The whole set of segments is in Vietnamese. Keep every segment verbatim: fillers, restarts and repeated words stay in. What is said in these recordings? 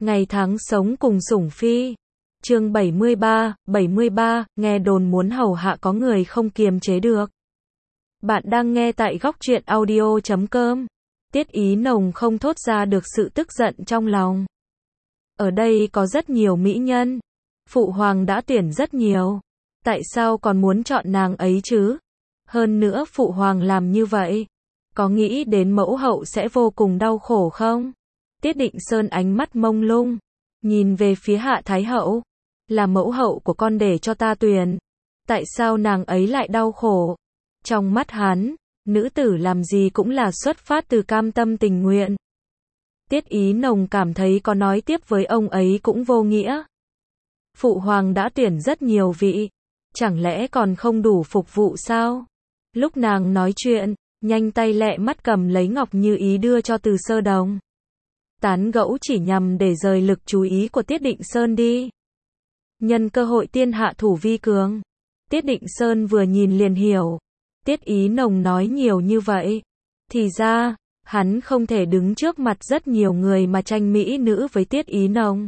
Ngày tháng sống cùng sủng phi. Chương bảy mươi ba, bảy mươi ba, nghe đồn muốn hầu hạ có người không kiềm chế được. Bạn đang nghe tại góc truyện audio chấm com. Tiết Ý Nồng không thốt ra được sự tức giận trong lòng. Ở đây có rất nhiều mỹ nhân. Phụ hoàng đã tuyển rất nhiều. Tại sao còn muốn chọn nàng ấy chứ? Hơn nữa phụ hoàng làm như vậy, có nghĩ đến mẫu hậu sẽ vô cùng đau khổ không? Tiết Định Sơn ánh mắt mông lung, nhìn về phía Hạ Thái Hậu. Là mẫu hậu của con để cho ta tuyển. Tại sao nàng ấy lại đau khổ? Trong mắt hắn, nữ tử làm gì cũng là xuất phát từ cam tâm tình nguyện. Tiết Ý Nồng cảm thấy có nói tiếp với ông ấy cũng vô nghĩa. Phụ hoàng đã tuyển rất nhiều vị, chẳng lẽ còn không đủ phục vụ sao? Lúc nàng nói chuyện, nhanh tay lẹ mắt cầm lấy Ngọc Như Ý đưa cho Từ Sơ Đồng. Tán gẫu chỉ nhằm để rời lực chú ý của Tiết Định Sơn đi. Nhân cơ hội tiên hạ thủ vi cường. Tiết Định Sơn vừa nhìn liền hiểu. Tiết Ý Nồng nói nhiều như vậy. Thì ra, hắn không thể đứng trước mặt rất nhiều người mà tranh mỹ nữ với Tiết Ý Nồng.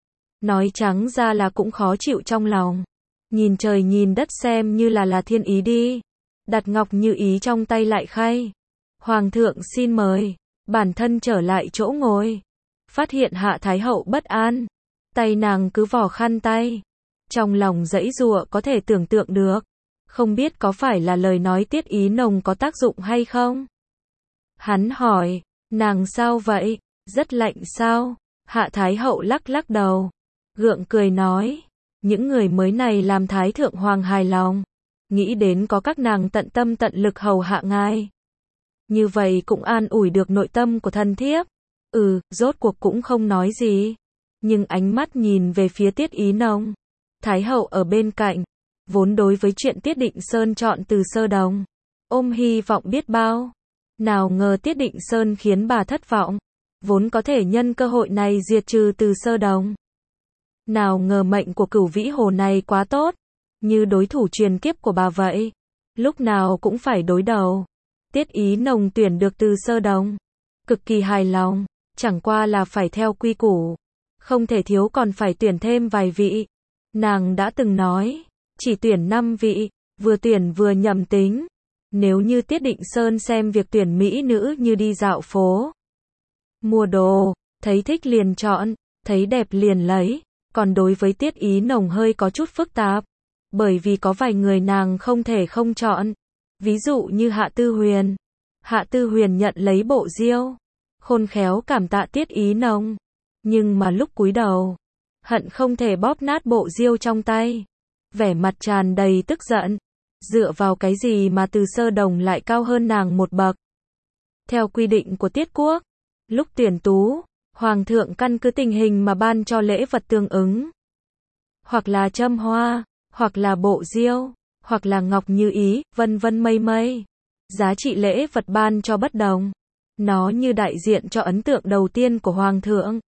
Nói trắng ra là cũng khó chịu trong lòng. Nhìn trời nhìn đất xem như là là thiên ý đi. Đặt Ngọc Như Ý trong tay lại khay. Hoàng thượng xin mời. Bản thân trở lại chỗ ngồi. Phát hiện Hạ Thái Hậu bất an. Tay nàng cứ vò khăn tay. Trong lòng giãy giụa có thể tưởng tượng được. Không biết có phải là lời nói Tiết Ý Nồng có tác dụng hay không? Hắn hỏi, nàng sao vậy? Rất lạnh sao? Hạ Thái Hậu lắc lắc đầu. Gượng cười nói, những người mới này làm Thái Thượng Hoàng hài lòng. Nghĩ đến có các nàng tận tâm tận lực hầu hạ ngài. Như vậy cũng an ủi được nội tâm của thân thiếp. Ừ, rốt cuộc cũng không nói gì. Nhưng ánh mắt nhìn về phía Tiết Ý Nồng. Thái Hậu ở bên cạnh, vốn đối với chuyện Tiết Định Sơn chọn Từ Sơ Đồng, ôm hy vọng biết bao. Nào ngờ Tiết Định Sơn khiến bà thất vọng. Vốn có thể nhân cơ hội này diệt trừ Từ Sơ Đồng. Nào ngờ mệnh của Cửu Vĩ Hồ này quá tốt. Như đối thủ truyền kiếp của bà vậy. Lúc nào cũng phải đối đầu. Tiết Ý Nồng tuyển được Từ Sơ Đồng. Cực kỳ hài lòng. Chẳng qua là phải theo quy củ. Không thể thiếu còn phải tuyển thêm vài vị. Nàng đã từng nói. Chỉ tuyển năm vị. Vừa tuyển vừa nhầm tính. Nếu như Tiết Định Sơn xem việc tuyển mỹ nữ như đi dạo phố. Mua đồ. Thấy thích liền chọn. Thấy đẹp liền lấy. Còn đối với Tiết Ý Nồng hơi có chút phức tạp. Bởi vì có vài người nàng không thể không chọn. Ví dụ như Hạ Tư Huyền. Hạ Tư Huyền nhận lấy bộ diêu. Khôn khéo cảm tạ Tiết Ý Nồng. Nhưng mà lúc cúi đầu, hận không thể bóp nát bộ diêu trong tay. Vẻ mặt tràn đầy tức giận. Dựa vào cái gì mà Từ Sơ Đồng lại cao hơn nàng một bậc. Theo quy định của Tiết Quốc, lúc tuyển tú, Hoàng thượng căn cứ tình hình mà ban cho lễ vật tương ứng. Hoặc là châm hoa, hoặc là bộ diêu, hoặc là Ngọc Như Ý, vân vân mây mây. Giá trị lễ vật ban cho bất đồng. Nó như đại diện cho ấn tượng đầu tiên của Hoàng thượng.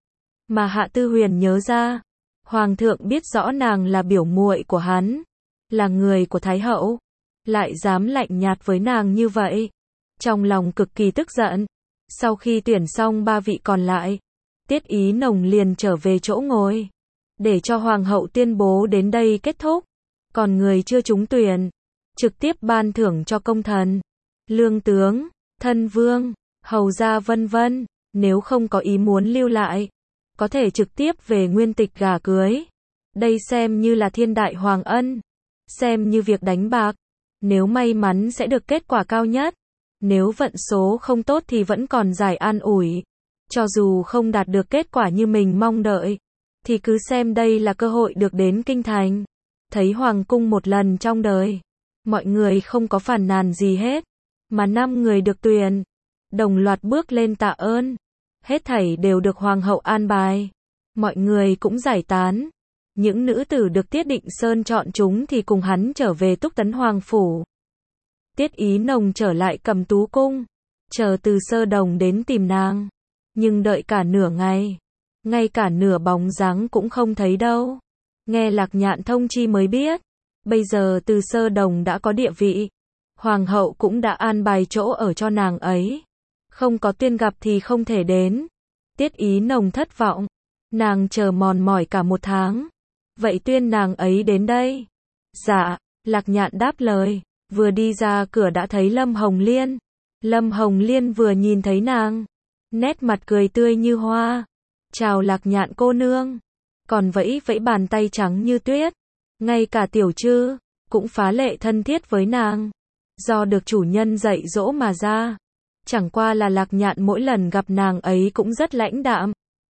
Mà Hạ Tư Huyền nhớ ra, Hoàng thượng biết rõ nàng là biểu muội của hắn, là người của Thái Hậu, lại dám lạnh nhạt với nàng như vậy. Trong lòng cực kỳ tức giận. Sau khi tuyển xong ba vị còn lại, Tiết Ý Nồng liền trở về chỗ ngồi, để cho Hoàng hậu tuyên bố đến đây kết thúc. Còn người chưa trúng tuyển, trực tiếp ban thưởng cho công thần, lương tướng, thân vương, hầu gia vân vân. Nếu không có ý muốn lưu lại, có thể trực tiếp về nguyên tịch gả cưới. Đây xem như là thiên đại hoàng ân. Xem như việc đánh bạc. Nếu may mắn sẽ được kết quả cao nhất. Nếu vận số không tốt thì vẫn còn giải an ủi. Cho dù không đạt được kết quả như mình mong đợi, thì cứ xem đây là cơ hội được đến kinh thành. Thấy hoàng cung một lần trong đời. Mọi người không có phàn nàn gì hết. Mà năm người được tuyển, đồng loạt bước lên tạ ơn. Hết thảy đều được Hoàng hậu an bài. Mọi người cũng giải tán. Những nữ tử được Tiết Định Sơn chọn chúng thì cùng hắn trở về Túc Tấn Hoàng phủ. Tiết Ý Nồng trở lại Cẩm Tú cung, chờ Từ Sơ Đồng đến tìm nàng. Nhưng đợi cả nửa ngày, ngay cả nửa bóng dáng cũng không thấy đâu. Nghe Lạc Nhạn thông chi mới biết, bây giờ Từ Sơ Đồng đã có địa vị. Hoàng hậu cũng đã an bài chỗ ở cho nàng ấy. Không có tuyên gặp thì không thể đến. Tiết Ý Nồng thất vọng. Nàng chờ mòn mỏi cả một tháng. Vậy tuyên nàng ấy đến đây. Dạ, Lạc Nhạn đáp lời. Vừa đi ra cửa đã thấy Lâm Hồng Liên. Lâm Hồng Liên vừa nhìn thấy nàng, nét mặt cười tươi như hoa. Chào Lạc Nhạn cô nương. Còn vẫy vẫy bàn tay trắng như tuyết. Ngay cả Tiểu Trư cũng phá lệ thân thiết với nàng. Do được chủ nhân dạy dỗ mà ra. Chẳng qua là Lạc Nhạn mỗi lần gặp nàng ấy cũng rất lãnh đạm.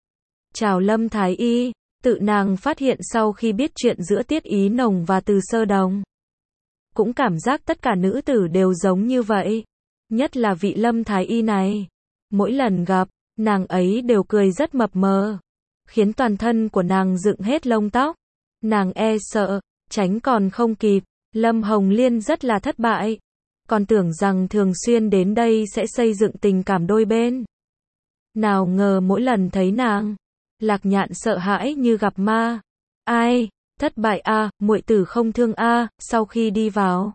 Chào Lâm Thái Y, tự nàng phát hiện sau khi biết chuyện giữa Tiết Ý Nồng và Từ Sơ Đồng. Cũng cảm giác tất cả nữ tử đều giống như vậy. Nhất là vị Lâm Thái Y này. Mỗi lần gặp, nàng ấy đều cười rất mập mờ. Khiến toàn thân của nàng dựng hết lông tóc. Nàng e sợ, tránh còn không kịp. Lâm Hồng Liên rất là thất bại. Còn tưởng rằng thường xuyên đến đây sẽ xây dựng tình cảm đôi bên. Nào ngờ mỗi lần thấy nàng, Lạc Nhạn sợ hãi như gặp ma. Ai, thất bại a, muội tử không thương a. Sau khi đi vào,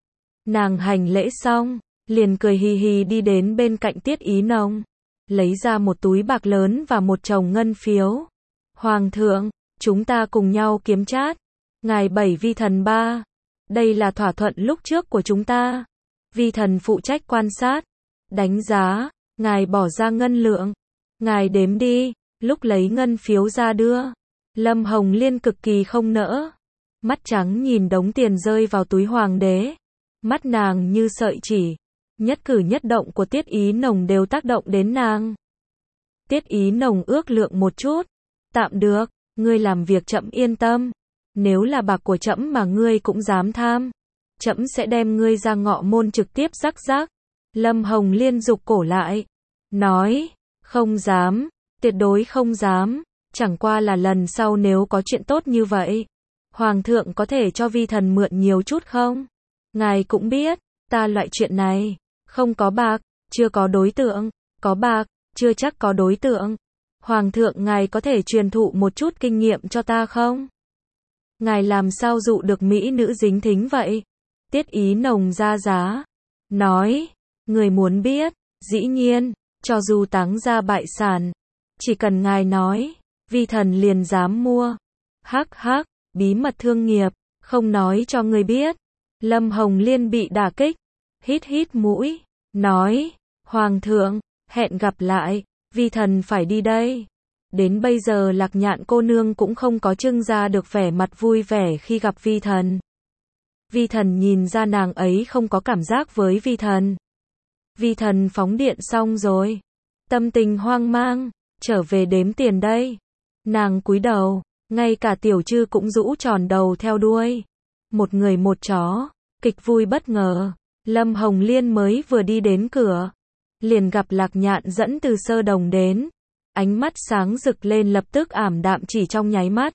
nàng hành lễ xong, liền cười hì hì đi đến bên cạnh Tiết Ý Nồng, lấy ra một túi bạc lớn và một chồng ngân phiếu. Hoàng thượng, chúng ta cùng nhau kiếm trát. Ngài bảy vi thần ba. Đây là thỏa thuận lúc trước của chúng ta. Vi thần phụ trách quan sát, đánh giá, ngài bỏ ra ngân lượng. Ngài đếm đi. Lúc lấy ngân phiếu ra đưa, Lâm Hồng Liên cực kỳ không nỡ. Mắt trắng nhìn đống tiền rơi vào túi hoàng đế. Mắt nàng như sợi chỉ. Nhất cử nhất động của Tiết Ý Nồng đều tác động đến nàng. Tiết Ý Nồng ước lượng một chút. Tạm được, ngươi làm việc trẫm yên tâm. Nếu là bạc của trẫm mà ngươi cũng dám tham, trẫm sẽ đem ngươi ra ngọ môn trực tiếp rắc rắc. Lâm Hồng Liên giục cổ lại. Nói, không dám. Tuyệt đối không dám, chẳng qua là lần sau nếu có chuyện tốt như vậy, Hoàng thượng có thể cho vi thần mượn nhiều chút không? Ngài cũng biết, ta loại chuyện này, không có bạc, chưa có đối tượng, có bạc, chưa chắc có đối tượng. Hoàng thượng ngài có thể truyền thụ một chút kinh nghiệm cho ta không? Ngài làm sao dụ được mỹ nữ dính thính vậy? Tiết Ý Nồng ra giá, nói, người muốn biết, dĩ nhiên, cho dù táng ra bại sản, chỉ cần ngài nói, vi thần liền dám mua. Hắc hắc, bí mật thương nghiệp, không nói cho người biết. Lâm Hồng Liên bị đả kích, hít hít mũi, nói, Hoàng thượng, hẹn gặp lại, vi thần phải đi đây. Đến bây giờ Lạc Nhạn cô nương cũng không có trưng ra được vẻ mặt vui vẻ khi gặp vi thần. Vi thần nhìn ra nàng ấy không có cảm giác với vi thần. Vi thần phóng điện xong rồi, tâm tình hoang mang, trở về đếm tiền đây. Nàng cúi đầu, ngay cả Tiểu Trư cũng rũ tròn đầu theo đuôi. Một người một chó, kịch vui bất ngờ. Lâm Hồng Liên mới vừa đi đến cửa, liền gặp Lạc Nhạn dẫn Từ Sơ Đồng đến. Ánh mắt sáng rực lên lập tức ảm đạm chỉ trong nháy mắt.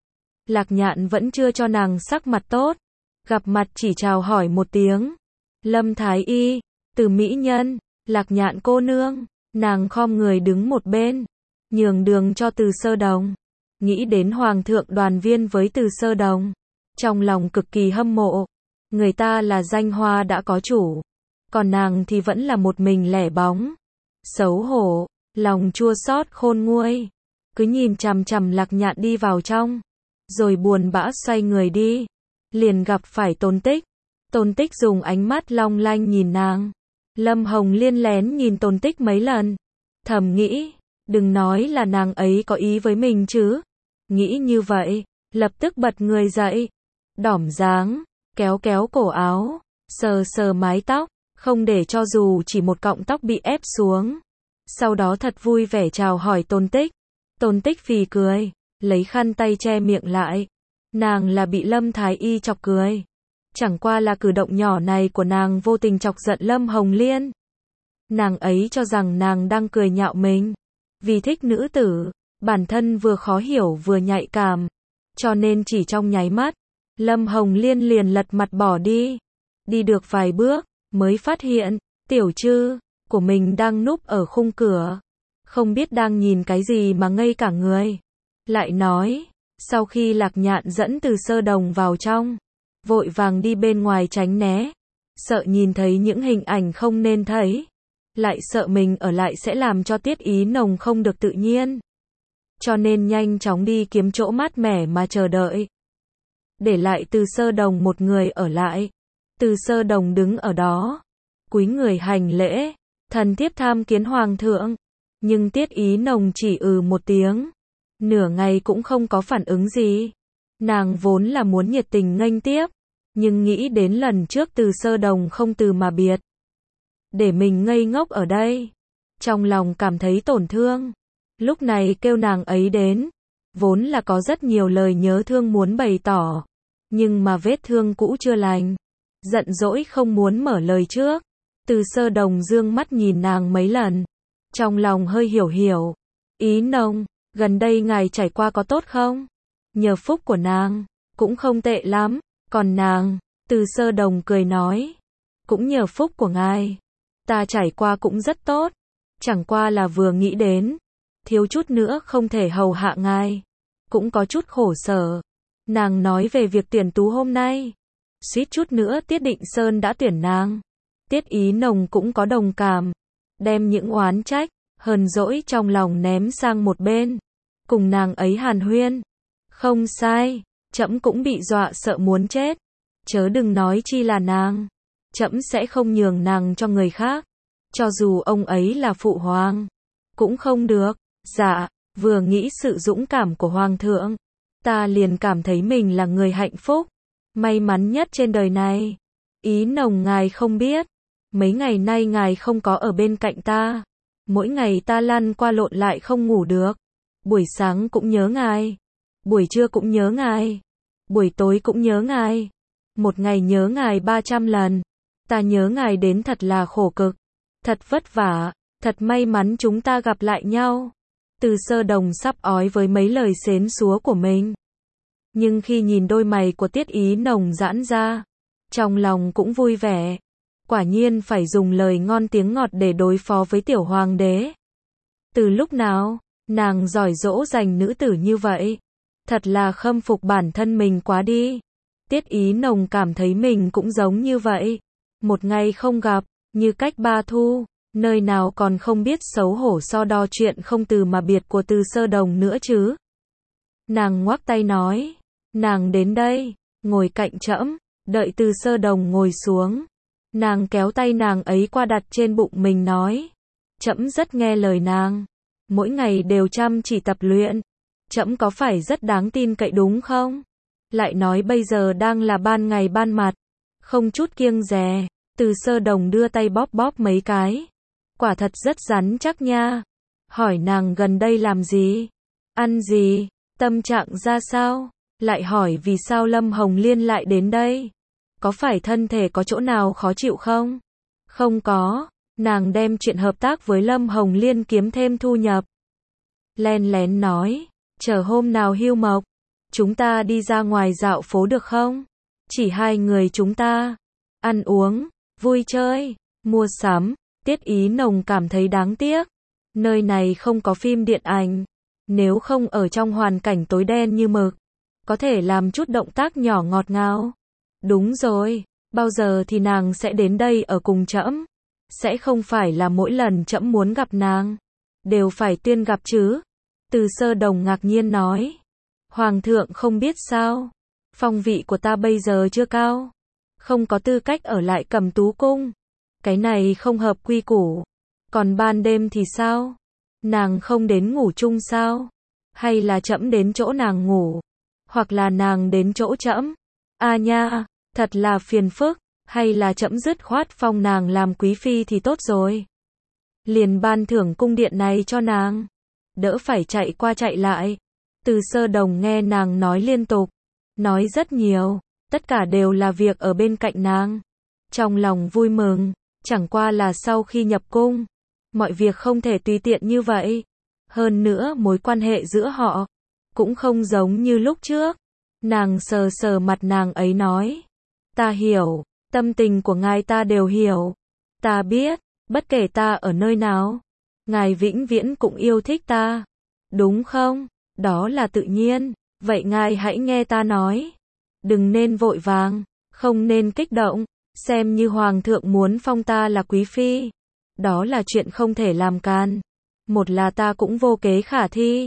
Lạc Nhạn vẫn chưa cho nàng sắc mặt tốt, gặp mặt chỉ chào hỏi một tiếng. Lâm Thái Y, Từ mỹ nhân, Lạc Nhạn cô nương. Nàng khom người đứng một bên, nhường đường cho Từ Sơ Đồng. Nghĩ đến Hoàng thượng đoàn viên với Từ Sơ Đồng, trong lòng cực kỳ hâm mộ. Người ta là danh hoa đã có chủ, còn nàng thì vẫn là một mình lẻ bóng. Xấu hổ, lòng chua xót khôn nguôi, cứ nhìn chằm chằm Lạc Nhạn đi vào trong, rồi buồn bã xoay người đi. Liền gặp phải Tôn Tích. Tôn Tích dùng ánh mắt long lanh nhìn nàng. Lâm Hồng Liên lén nhìn Tôn Tích mấy lần, thầm nghĩ, đừng nói là nàng ấy có ý với mình chứ. Nghĩ như vậy, lập tức bật người dậy, đỏm dáng, kéo kéo cổ áo, sờ sờ mái tóc, không để cho dù chỉ một cọng tóc bị ép xuống. Sau đó thật vui vẻ chào hỏi Tôn Tích. Tôn Tích phì cười, lấy khăn tay che miệng lại. Nàng là bị Lâm Thái Y chọc cười. Chẳng qua là cử động nhỏ này của nàng vô tình chọc giận Lâm Hồng Liên. Nàng ấy cho rằng nàng đang cười nhạo mình. Vì thích nữ tử, bản thân vừa khó hiểu vừa nhạy cảm. Cho nên chỉ trong nháy mắt, Lâm Hồng Liên liền lật mặt bỏ đi. Đi được vài bước, mới phát hiện, Tiểu Trư của mình đang núp ở khung cửa. Không biết đang nhìn cái gì mà ngây cả người. Lại nói, sau khi Lạc Nhạn dẫn Từ Sơ Đồng vào trong, vội vàng đi bên ngoài tránh né. Sợ nhìn thấy những hình ảnh không nên thấy. Lại sợ mình ở lại sẽ làm cho Tiết Ý Nồng không được tự nhiên. cho nên nhanh chóng đi kiếm chỗ mát mẻ mà chờ đợi. Để lại Từ Sơ Đồng một người ở lại. Từ Sơ Đồng đứng ở đó, cúi người hành lễ, thần thiếp tham kiến hoàng thượng. Nhưng Tiết Ý Nồng chỉ ừ một tiếng, nửa ngày cũng không có phản ứng gì. Nàng vốn là muốn nhiệt tình nghênh tiếp, nhưng nghĩ đến lần trước Từ Sơ Đồng không từ mà biệt, để mình ngây ngốc ở đây, trong lòng cảm thấy tổn thương. Lúc này kêu nàng ấy đến, vốn là có rất nhiều lời nhớ thương muốn bày tỏ, nhưng mà vết thương cũ chưa lành, giận dỗi không muốn mở lời trước. Từ Sơ Đồng dương mắt nhìn nàng mấy lần, trong lòng hơi hiểu hiểu. Ý Nồng, gần đây ngài trải qua có tốt không? Nhờ phúc của nàng, cũng không tệ lắm. Còn nàng, Từ Sơ Đồng cười nói, cũng nhờ phúc của ngài, ta trải qua cũng rất tốt. Chẳng qua là vừa nghĩ đến, thiếu chút nữa không thể hầu hạ ngài, cũng có chút khổ sở. Nàng nói về việc tuyển tú hôm nay, suýt chút nữa Tiết Định Sơn đã tuyển nàng. Tiết Ý Nồng cũng có đồng cảm, đem những oán trách, hờn dỗi trong lòng ném sang một bên, cùng nàng ấy hàn huyên. Không sai, trẫm cũng bị dọa sợ muốn chết, chớ đừng nói chi là nàng, trẫm sẽ không nhường nàng cho người khác, cho dù ông ấy là phụ hoàng, cũng không được. Dạ, vừa nghĩ sự dũng cảm của hoàng thượng, ta liền cảm thấy mình là người hạnh phúc, may mắn nhất trên đời này. Ý Nồng, ngài không biết, mấy ngày nay ngài không có ở bên cạnh ta, mỗi ngày ta lăn qua lộn lại không ngủ được, buổi sáng cũng nhớ ngài, buổi trưa cũng nhớ ngài, buổi tối cũng nhớ ngài, một ngày nhớ ngài ba trăm lần, ta nhớ ngài đến thật là khổ cực, thật vất vả, thật may mắn chúng ta gặp lại nhau. Từ Sơ Đồng sắp ói với mấy lời xến xúa của mình, nhưng khi nhìn đôi mày của Tiết Ý Nồng giãn ra, trong lòng cũng vui vẻ. Quả nhiên phải dùng lời ngon tiếng ngọt để đối phó với tiểu hoàng đế. Từ lúc nào, nàng giỏi dỗ dành nữ tử như vậy? Thật là khâm phục bản thân mình quá đi. Tiết Ý Nồng cảm thấy mình cũng giống như vậy. Một ngày không gặp, như cách ba thu, nơi nào còn không biết xấu hổ so đo chuyện không từ mà biệt của Từ Sơ Đồng nữa chứ. Nàng ngoắc tay nói, nàng đến đây, ngồi cạnh trẫm. Đợi Từ Sơ Đồng ngồi xuống, nàng kéo tay nàng ấy qua đặt trên bụng mình nói, trẫm rất nghe lời nàng, mỗi ngày đều chăm chỉ tập luyện, trẫm có phải rất đáng tin cậy đúng không? Lại nói bây giờ đang là ban ngày ban mặt, không chút kiêng dè. Từ Sơ Đồng đưa tay bóp bóp mấy cái, quả thật rất rắn chắc nha. Hỏi nàng gần đây làm gì, ăn gì, tâm trạng ra sao, lại hỏi vì sao Lâm Hồng Liên lại đến đây, có phải thân thể có chỗ nào khó chịu không? Không có, nàng đem chuyện hợp tác với Lâm Hồng Liên kiếm thêm thu nhập. Len lén nói, chờ hôm nào hưu mộc, chúng ta đi ra ngoài dạo phố được không? Chỉ hai người chúng ta, ăn uống, vui chơi, mua sắm. Tiết Ý Nồng cảm thấy đáng tiếc, nơi này không có phim điện ảnh, nếu không ở trong hoàn cảnh tối đen như mực, có thể làm chút động tác nhỏ ngọt ngào. Đúng rồi, bao giờ thì nàng sẽ đến đây ở cùng trẫm? Sẽ không phải là mỗi lần trẫm muốn gặp nàng, đều phải tiên gặp chứ? Từ Sơ Đồng ngạc nhiên nói, hoàng thượng không biết sao, phong vị của ta bây giờ chưa cao, không có tư cách ở lại Cẩm Tú cung, cái này không hợp quy củ. Còn ban đêm thì sao? Nàng không đến ngủ chung sao? Hay là trẫm đến chỗ nàng ngủ? Hoặc là nàng đến chỗ trẫm? A à nha, thật là phiền phức, hay là trẫm dứt khoát phong nàng làm quý phi thì tốt rồi. Liền ban thưởng cung điện này cho nàng, đỡ phải chạy qua chạy lại. Từ Sơ Đồng nghe nàng nói liên tục, nói rất nhiều, tất cả đều là việc ở bên cạnh nàng. Trong lòng vui mừng, chẳng qua là sau khi nhập cung, mọi việc không thể tùy tiện như vậy. Hơn nữa mối quan hệ giữa họ cũng không giống như lúc trước. Nàng sờ sờ mặt nàng ấy nói, ta hiểu, tâm tình của ngài ta đều hiểu. Ta biết, bất kể ta ở nơi nào, ngài vĩnh viễn cũng yêu thích ta. Đúng không? Đó là tự nhiên. Vậy ngài hãy nghe ta nói. Đừng nên vội vàng, không nên kích động, xem như hoàng thượng muốn phong ta là quý phi. Đó là chuyện không thể làm can. Một là ta cũng vô kế khả thi.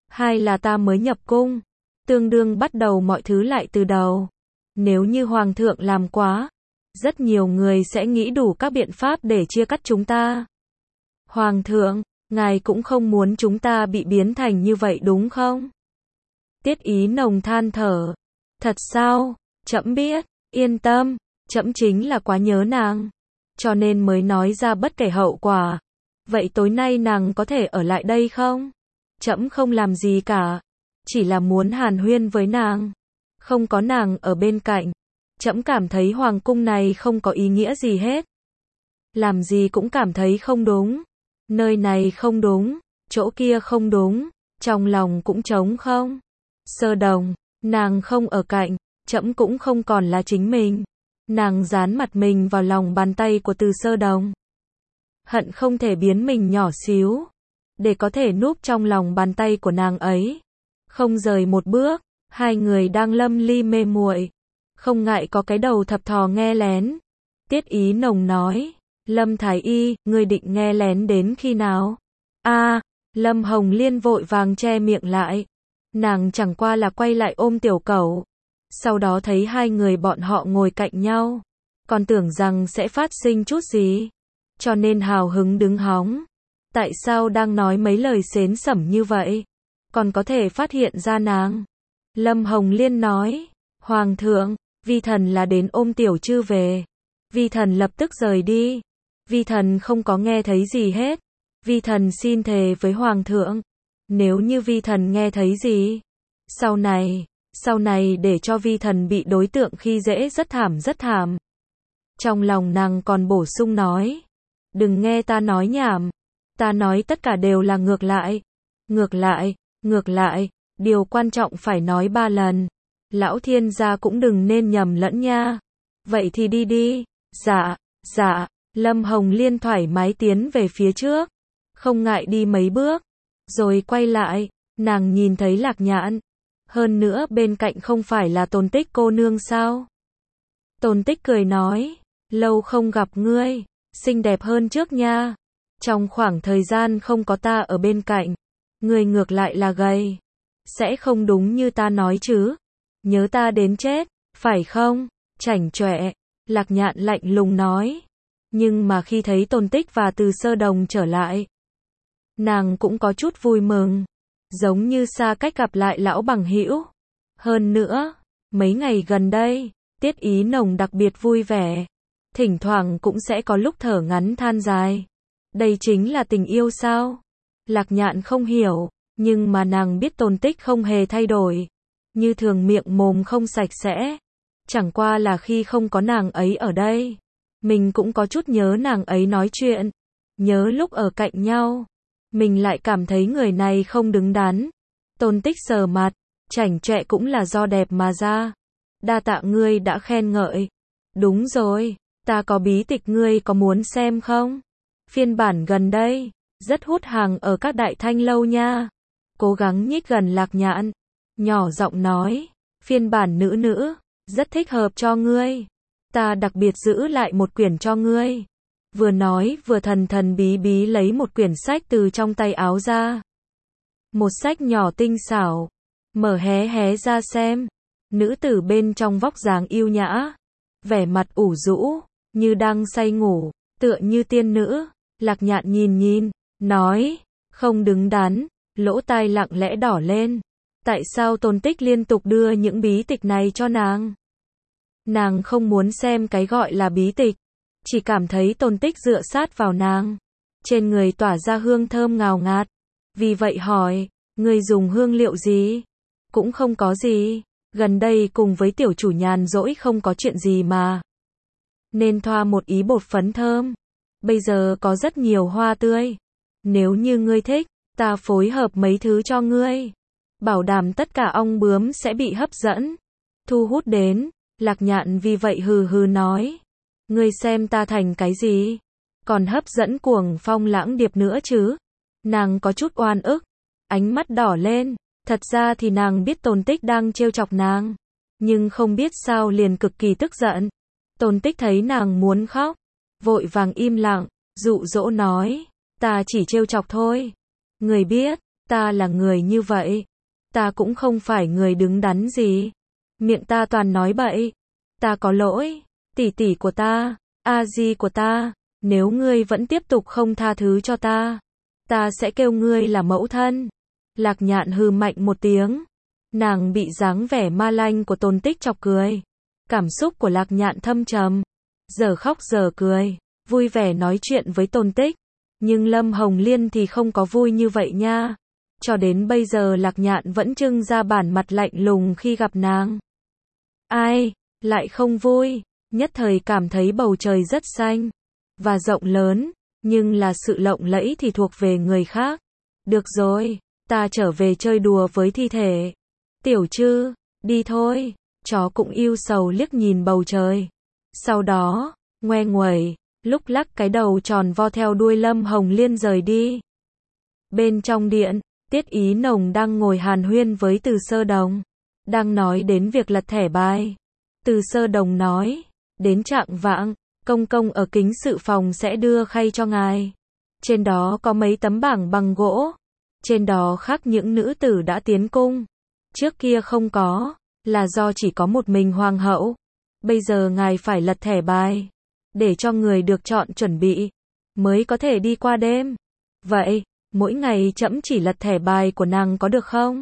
Hai là ta mới nhập cung, tương đương bắt đầu mọi thứ lại từ đầu. Nếu như Hoàng thượng làm quá, rất nhiều người sẽ nghĩ đủ các biện pháp để chia cắt chúng ta. Hoàng thượng, ngài cũng không muốn chúng ta bị biến thành như vậy đúng không? Tiết Ý Nồng than thở. Thật sao? Trẫm biết, yên tâm, trẫm chính là quá nhớ nàng, cho nên mới nói ra bất kể hậu quả. Vậy tối nay nàng có thể ở lại đây không? Trẫm không làm gì cả, chỉ là muốn hàn huyên với nàng. Không có nàng ở bên cạnh, trẫm cảm thấy hoàng cung này không có ý nghĩa gì hết. Làm gì cũng cảm thấy không đúng. Nơi này không đúng, chỗ kia không đúng, trong lòng cũng trống không. Sơ Đồng, nàng không ở cạnh, trẫm cũng không còn là chính mình. Nàng dán mặt mình vào lòng bàn tay của Từ Sơ Đồng. Hận không thể biến mình nhỏ xíu, để có thể núp trong lòng bàn tay của nàng ấy. Không rời một bước, hai người đang lâm ly mê muội, không ngại có cái đầu thập thò nghe lén. Tiết Ý Nồng nói, Lâm Thái Y, ngươi định nghe lén đến khi nào? A, à, Lâm Hồng Liên vội vàng che miệng lại. Nàng chẳng qua là quay lại ôm tiểu cẩu. Sau đó thấy hai người bọn họ ngồi cạnh nhau, còn tưởng rằng sẽ phát sinh chút gì, cho nên hào hứng đứng hóng. Tại sao đang nói mấy lời xến xẩm như vậy, còn có thể phát hiện ra nàng? Lâm Hồng Liên nói, Hoàng thượng, vi thần là đến ôm tiểu chư về. Vi thần lập tức rời đi. Vi thần không có nghe thấy gì hết. Vi thần xin thề với Hoàng thượng, nếu như vi thần nghe thấy gì, sau này, sau này để cho vi thần bị đối tượng khi dễ rất thảm rất thảm. Trong lòng nàng còn bổ sung nói, đừng nghe ta nói nhảm, ta nói tất cả đều là ngược lại, ngược lại, ngược lại, điều quan trọng phải nói ba lần. Lão thiên gia cũng đừng nên nhầm lẫn nha. Vậy thì đi đi. Dạ, dạ. Lâm Hồng Liên thoải mái tiến về phía trước, không ngại đi mấy bước, rồi quay lại, nàng nhìn thấy Lạc Nhạn. Hơn nữa bên cạnh không phải là Tôn Tích cô nương sao? Tôn Tích cười nói, lâu không gặp ngươi, xinh đẹp hơn trước nha. Trong khoảng thời gian không có ta ở bên cạnh, ngươi ngược lại là gầy. Sẽ không đúng như ta nói chứ? Nhớ ta đến chết, phải không? Chảnh chọe. Lạc Nhạn lạnh lùng nói. Nhưng mà khi thấy Tôn Tích và Từ Sơ Đồng trở lại, nàng cũng có chút vui mừng, giống như xa cách gặp lại lão bằng hữu. Hơn nữa, mấy ngày gần đây, Tiết Ý Nồng đặc biệt vui vẻ, thỉnh thoảng cũng sẽ có lúc thở ngắn than dài. Đây chính là tình yêu sao? Lạc Nhạn không hiểu, nhưng mà nàng biết Tôn Tích không hề thay đổi, như thường miệng mồm không sạch sẽ. Chẳng qua là khi không có nàng ấy ở đây, mình cũng có chút nhớ nàng ấy nói chuyện, nhớ lúc ở cạnh nhau, mình lại cảm thấy người này không đứng đắn. Tôn Tích sờ mặt, chảnh chọe cũng là do đẹp mà ra. Đa tạ ngươi đã khen ngợi. Đúng rồi, ta có bí tịch, ngươi có muốn xem không? Phiên bản gần đây, rất hút hàng ở các đại thanh lâu nha. Cố gắng nhích gần Lạc Nhạn, nhỏ giọng nói, phiên bản nữ nữ, rất thích hợp cho ngươi. Ta đặc biệt giữ lại một quyển cho ngươi. Vừa nói vừa thần thần bí bí lấy một quyển sách từ trong tay áo ra. Một sách nhỏ tinh xảo, mở hé hé ra xem. Nữ tử bên trong vóc dáng yêu nhã, vẻ mặt ủ rũ, như đang say ngủ, tựa như tiên nữ. Lạc Nhạn nhìn nhìn, nói, không đứng đắn, lỗ tai lặng lẽ đỏ lên. Tại sao Tôn Tích liên tục đưa những bí tịch này cho nàng? Nàng không muốn xem cái gọi là bí tịch, chỉ cảm thấy Tôn Tích dựa sát vào nàng, trên người tỏa ra hương thơm ngào ngạt. Vì vậy hỏi, ngươi dùng hương liệu gì? Cũng không có gì, gần đây cùng với tiểu chủ nhàn rỗi không có chuyện gì mà, nên thoa một ý bột phấn thơm. Bây giờ có rất nhiều hoa tươi, nếu như ngươi thích, ta phối hợp mấy thứ cho ngươi, bảo đảm tất cả ong bướm sẽ bị hấp dẫn, thu hút đến. Lạc Nhạn vì vậy hừ hừ nói, ngươi xem ta thành cái gì, còn hấp dẫn cuồng phong lãng điệp nữa chứ? Nàng có chút oan ức, ánh mắt đỏ lên. Thật ra thì nàng biết Tôn Tích đang trêu chọc nàng, nhưng không biết sao liền cực kỳ tức giận. Tôn Tích thấy nàng muốn khóc, vội vàng im lặng, dụ dỗ nói, ta chỉ trêu chọc thôi. Người biết, Ta là người như vậy. Ta cũng không phải người đứng đắn gì. Miệng ta toàn nói bậy. Ta có lỗi. Tỷ tỷ của ta, a di của ta, nếu ngươi vẫn tiếp tục không tha thứ cho ta, ta sẽ kêu ngươi là mẫu thân. Lạc Nhạn hừ mạnh một tiếng. Nàng bị dáng vẻ ma lanh của Tôn Tích chọc cười. Cảm xúc của Lạc Nhạn thâm trầm. Giờ khóc giờ cười, vui vẻ nói chuyện với Tôn Tích. Nhưng Lâm Hồng Liên thì không có vui như vậy nha. Cho đến bây giờ Lạc Nhạn vẫn trưng ra bản mặt lạnh lùng khi gặp nàng. Ai, lại không vui, nhất thời cảm thấy bầu trời rất xanh và rộng lớn, nhưng là sự lộng lẫy thì thuộc về người khác. Được rồi, ta trở về chơi đùa với thi thể. Tiểu Trư, đi thôi. Chó cũng ưu sầu liếc nhìn bầu trời. Sau đó, ngoe nguẩy, lúc lắc cái đầu tròn vo theo đuôi Lâm Hồng Liên rời đi. Bên trong điện, Tiết Ý Nồng đang ngồi hàn huyên với Từ Sơ Đồng. Đang nói đến việc lật thẻ bài. Từ Sơ Đồng nói, đến trạng vạng, công công ở kính sự phòng sẽ đưa khay cho ngài. Trên đó có mấy tấm bảng bằng gỗ. Trên đó khắc những nữ tử đã tiến cung. Trước kia không có, là do chỉ có một mình hoàng hậu. Bây giờ ngài phải lật thẻ bài, để cho người được chọn chuẩn bị, mới có thể đi qua đêm. Vậy, mỗi ngày trẫm chỉ lật thẻ bài của nàng có được không?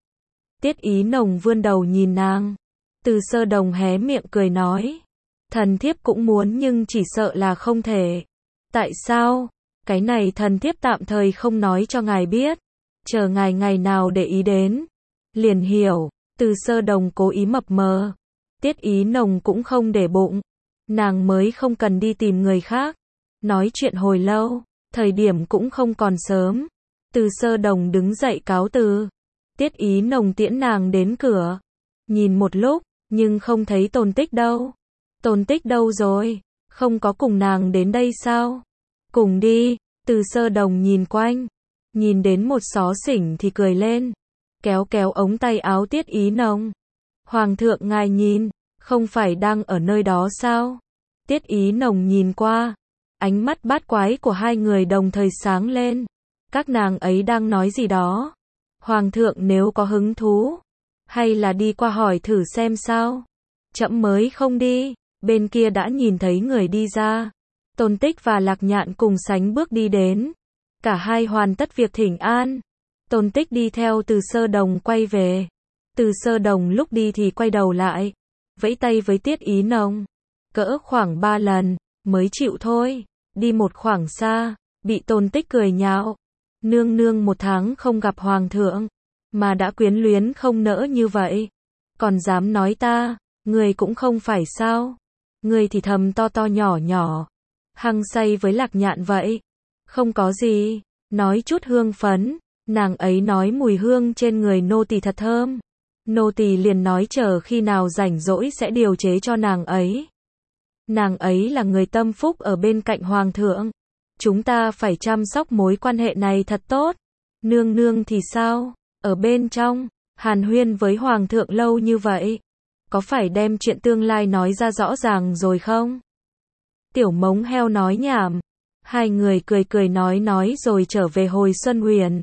Tiết Ý Nồng vươn đầu nhìn nàng. Từ Sơ Đồng hé miệng cười nói. Thần thiếp cũng muốn nhưng chỉ sợ là không thể. Tại sao? Cái này thần thiếp tạm thời không nói cho ngài biết. Chờ ngài ngày nào để ý đến. Liền hiểu. Từ Sơ Đồng cố ý mập mờ. Tiết Ý Nồng cũng không để bụng. Nàng mới không cần đi tìm người khác. Nói chuyện hồi lâu, thời điểm cũng không còn sớm. Từ Sơ Đồng đứng dậy cáo từ. Tiết Ý Nồng tiễn nàng đến cửa. Nhìn một lúc, nhưng không thấy Tôn Tích đâu. Tôn Tích đâu rồi? Không có cùng nàng đến đây sao? Cùng đi. Từ Sơ Đồng nhìn quanh. Nhìn đến một xó xỉnh thì cười lên. Kéo kéo ống tay áo Tiết Ý Nồng. Hoàng thượng ngài nhìn, không phải đang ở nơi đó sao? Tiết Ý Nồng nhìn qua. Ánh mắt bát quái của hai người đồng thời sáng lên. Các nàng ấy đang nói gì đó? Hoàng thượng nếu có hứng thú, hay là đi qua hỏi thử xem sao? Trẫm mới không đi. Bên kia đã nhìn thấy người đi ra. Tôn Tích và Lạc Nhạn cùng sánh bước đi đến. Cả hai hoàn tất việc thỉnh an. Tôn Tích đi theo Từ Sơ Đồng quay về. Từ Sơ Đồng lúc đi thì quay đầu lại, vẫy tay với Tiết Ý Nồng. Cỡ khoảng ba lần, mới chịu thôi. Đi một khoảng xa, bị Tôn Tích cười nhạo. Nương nương một tháng không gặp hoàng thượng, mà đã quyến luyến không nỡ như vậy. Còn dám nói ta, người cũng không phải sao. Người thì thầm to to nhỏ nhỏ. Hăng say với Lạc Nhạn vậy. Không có gì, nói chút hương phấn. Nàng ấy nói mùi hương trên người nô tỳ thật thơm. Nô tỳ liền nói chờ khi nào rảnh rỗi sẽ điều chế cho nàng ấy. Nàng ấy là người tâm phúc ở bên cạnh hoàng thượng. Chúng ta phải chăm sóc mối quan hệ này thật tốt. Nương nương thì sao? Ở bên trong, hàn huyên với hoàng thượng lâu như vậy. Có phải đem chuyện tương lai nói ra rõ ràng rồi không? Tiểu Mống Heo nói nhảm. Hai người cười cười nói nói rồi trở về hồi Xuân Huyền.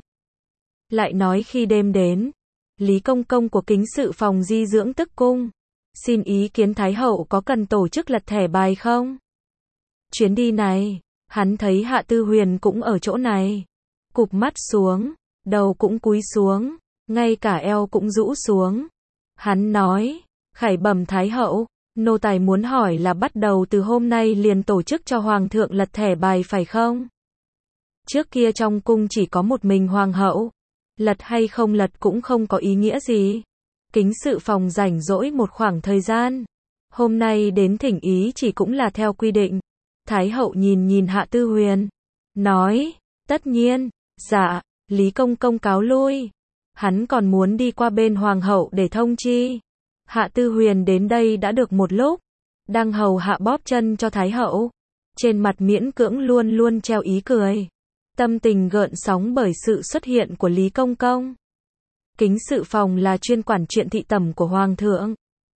Lại nói khi đêm đến, Lý Công Công của kính sự phòng di dưỡng tức cung. Xin ý kiến Thái Hậu có cần tổ chức lật thẻ bài không? Chuyến đi này, hắn thấy Hạ Tư Huyền cũng ở chỗ này. Cụp mắt xuống, đầu cũng cúi xuống, ngay cả eo cũng rũ xuống. Hắn nói, khải bẩm Thái Hậu, nô tài muốn hỏi là bắt đầu từ hôm nay liền tổ chức cho Hoàng thượng lật thẻ bài phải không? Trước kia trong cung chỉ có một mình Hoàng hậu. Lật hay không lật cũng không có ý nghĩa gì. Kính sự phòng rảnh rỗi một khoảng thời gian. Hôm nay đến thỉnh ý chỉ cũng là theo quy định. Thái Hậu nhìn nhìn Hạ Tư Huyền. Nói, tất nhiên, dạ, Lý Công Công cáo lui. Hắn còn muốn đi qua bên Hoàng hậu để thông chi. Hạ Tư Huyền đến đây đã được một lúc. Đang hầu hạ bóp chân cho Thái Hậu. Trên mặt miễn cưỡng luôn luôn treo ý cười. Tâm tình gợn sóng bởi sự xuất hiện của Lý Công Công. Kính sự phòng là chuyên quản chuyện thị tẩm của Hoàng thượng.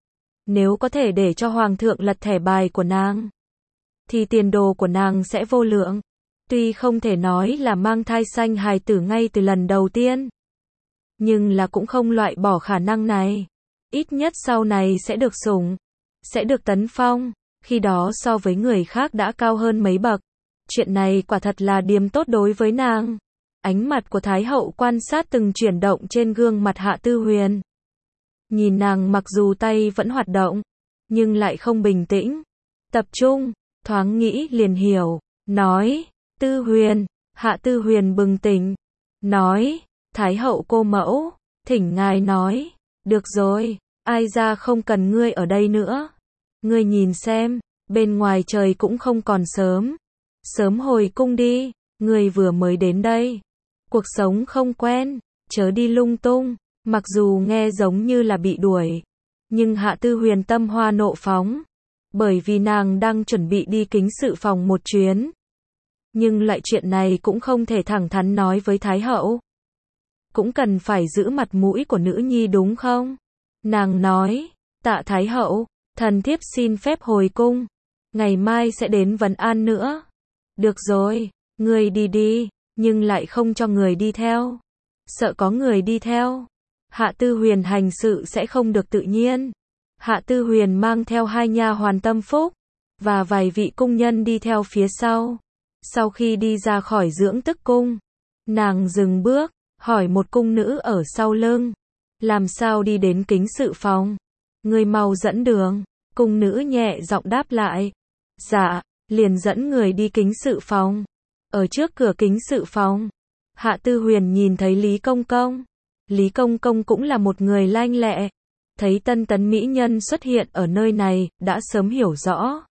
Nếu có thể để cho Hoàng thượng lật thẻ bài của nàng, thì tiền đồ của nàng sẽ vô lượng. Tuy không thể nói là mang thai sanh hài tử ngay từ lần đầu tiên, nhưng là cũng không loại bỏ khả năng này. Ít nhất sau này sẽ được sủng, sẽ được tấn phong, khi đó so với người khác đã cao hơn mấy bậc. Chuyện này quả thật là điểm tốt đối với nàng. Ánh mặt của Thái hậu quan sát từng chuyển động trên gương mặt Hạ Tư Huyền. Nhìn nàng mặc dù tay vẫn hoạt động, nhưng lại không bình tĩnh, tập trung, thoáng nghĩ liền hiểu, nói, Tư Huyền, Hạ Tư Huyền bừng tỉnh, nói, Thái hậu cô mẫu, thỉnh ngài nói, được rồi, ai ra không cần ngươi ở đây nữa. Ngươi nhìn xem, bên ngoài trời cũng không còn sớm, sớm hồi cung đi, ngươi vừa mới đến đây, cuộc sống không quen, chớ đi lung tung. Mặc dù nghe giống như là bị đuổi, nhưng Hạ Tư Huyền tâm hoa nộ phóng, bởi vì nàng đang chuẩn bị đi kính sự phòng một chuyến. Nhưng lại chuyện này cũng không thể thẳng thắn nói với Thái hậu. Cũng cần phải giữ mặt mũi của nữ nhi đúng không? Nàng nói, tạ Thái hậu, thần thiếp xin phép hồi cung, ngày mai sẽ đến vấn an nữa. Được rồi, người đi đi, nhưng lại không cho người đi theo. Sợ có người đi theo, Hạ Tư Huyền hành sự sẽ không được tự nhiên. Hạ Tư Huyền mang theo hai nha hoàn tâm phúc, và vài vị cung nhân đi theo phía sau. Sau khi đi ra khỏi dưỡng tức cung, nàng dừng bước, hỏi một cung nữ ở sau lưng, làm sao đi đến kính sự phòng? Người mau dẫn đường. Cung nữ nhẹ giọng đáp lại, dạ, liền dẫn người đi kính sự phòng. Ở trước cửa kính sự phòng, Hạ Tư Huyền nhìn thấy Lý Công Công. Lý Công Công cũng là một người lanh lẹ, thấy tân tấn mỹ nhân xuất hiện ở nơi này, đã sớm hiểu rõ.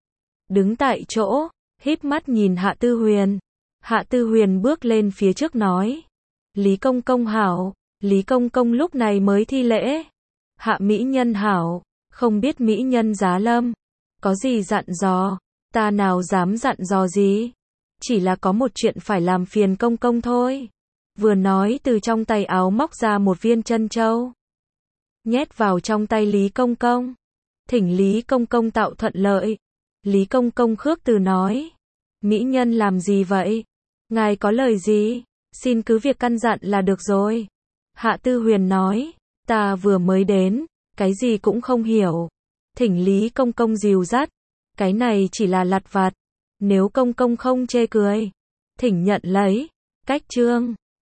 Đứng tại chỗ, híp mắt nhìn Hạ Tư Huyền. Hạ Tư Huyền bước lên phía trước nói, Lý Công Công hảo. Lý Công Công lúc này mới thi lễ, Hạ mỹ nhân hảo, không biết mỹ nhân giá lâm, có gì dặn dò? Ta nào dám dặn dò gì, chỉ là có một chuyện phải làm phiền Công Công thôi. Vừa nói từ trong tay áo móc ra một viên trân châu, nhét vào trong tay Lý Công Công. Thỉnh Lý Công Công tạo thuận lợi. Lý Công Công khước từ nói, mỹ nhân làm gì vậy? Ngài có lời gì? Xin cứ việc căn dặn là được rồi. Hạ Tư Huyền nói, ta vừa mới đến, cái gì cũng không hiểu. Thỉnh Lý Công Công dìu dắt, cái này chỉ là lặt vặt. Nếu Công Công không chê cười, thỉnh nhận lấy. Cách chương